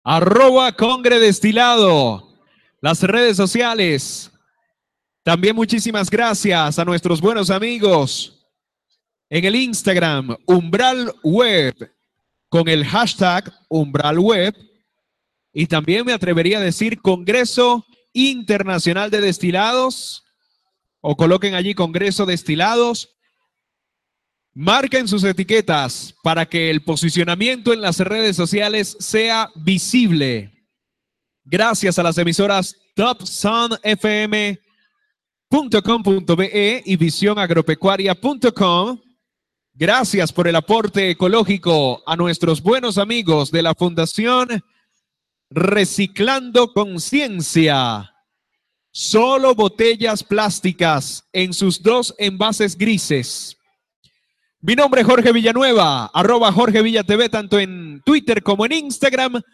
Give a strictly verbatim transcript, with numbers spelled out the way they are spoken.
Arroba Congre Destilado. Las redes sociales. También muchísimas gracias a nuestros buenos amigos en el Instagram Umbral Web con el hashtag Umbral Web, y también me atrevería a decir Congreso Internacional de Destilados, o coloquen allí Congreso Destilados. Marquen sus etiquetas para que el posicionamiento en las redes sociales sea visible. Gracias a las emisoras top sun f m punto com punto be y visión agropecuaria punto com. Gracias por el aporte ecológico a nuestros buenos amigos de la Fundación Reciclando Conciencia. Solo botellas plásticas en sus dos envases grises. Mi nombre es Jorge Villanueva, arroba Jorge Villa T V, tanto en Twitter como en Instagram.